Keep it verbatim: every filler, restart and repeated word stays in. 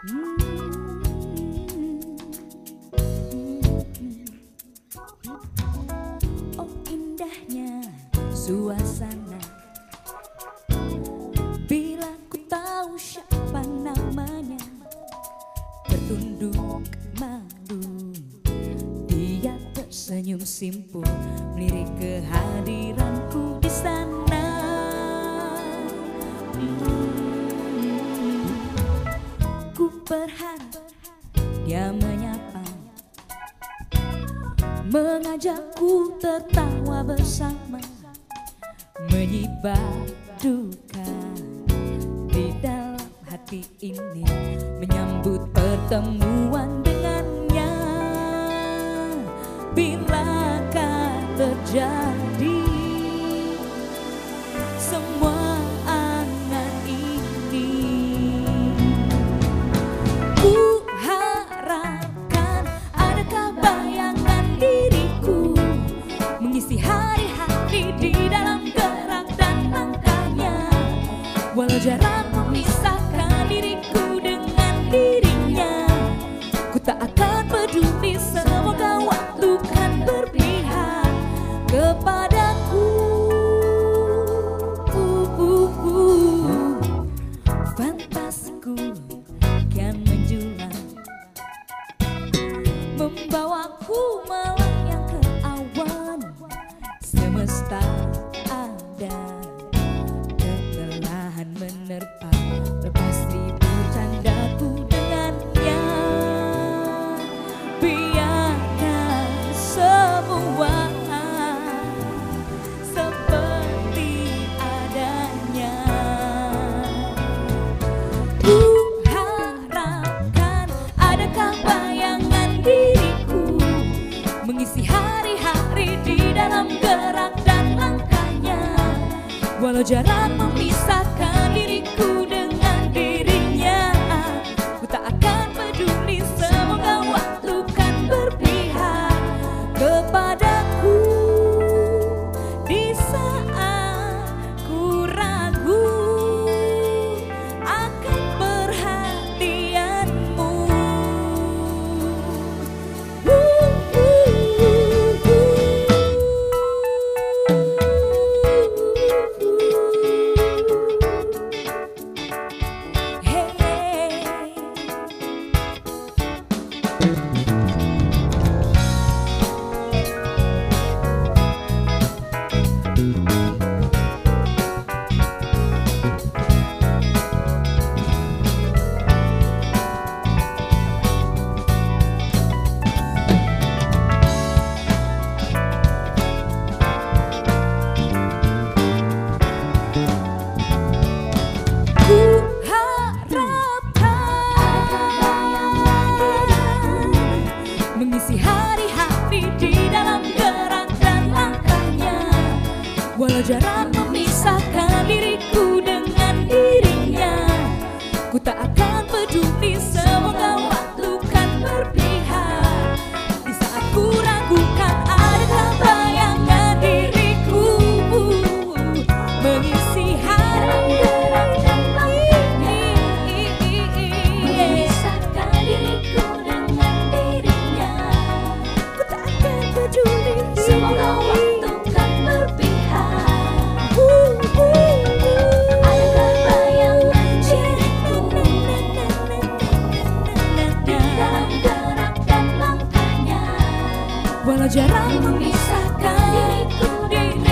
Oh indahnya suasana bila ku tahu siapa namanya, tertunduk malu. Dia tersenyum simpul melirik kehadiranku di sana. Hmm, ku berharap dia menyapa, mengajakku tertawa bersama, menyibak duka di dalam hati ini, menyambut pertemuan dengannya. Bilakah terjadi semua angan ini? Ku harapkan adakah bayangan diriku mengisi hari-hari di dalam gerak dan langkahnya. Walau jarak memisahkan diriku dengan dirinya, ku tak akan peduli, semoga waktu kan berpihak kepadaku. uh, uh, uh. Fantasiku kian menjulang, membawaku melayang ke awan. Semesta ada kelelahan menerpa, lepas ribu candaku dengannya. Biarkan semua seperti adanya. Ku harapkan adakah bayangan diriku mengisi hari-hari di dalam gerak dan langkahnya. Walau jarak memisahkan diriku dengan dirinya, ku tak akan peduli, semoga waktu kan berpihak kepadaku. Di saat ku ragu akan perhatianmu. uh, uh, uh, uh. Hey, hey. Ku harapkan mengisi hari-hari di dalam gerak dan langkahnya. Walau jarak memisahkan diriku dengan dirinya, ku tak akan peduli, semoga waktu kan berpihak. Di saat ku ragukan adakah bayangan diriku mengisi hari gerak dan langkahnya, memisahkan diriku dengan dirinya, ku tak akan peduli, semoga waktu kan berpihak. Adakah bayangan diriku di dalam gerak dan langkahnya, walau jarak memisahkan diriku dengan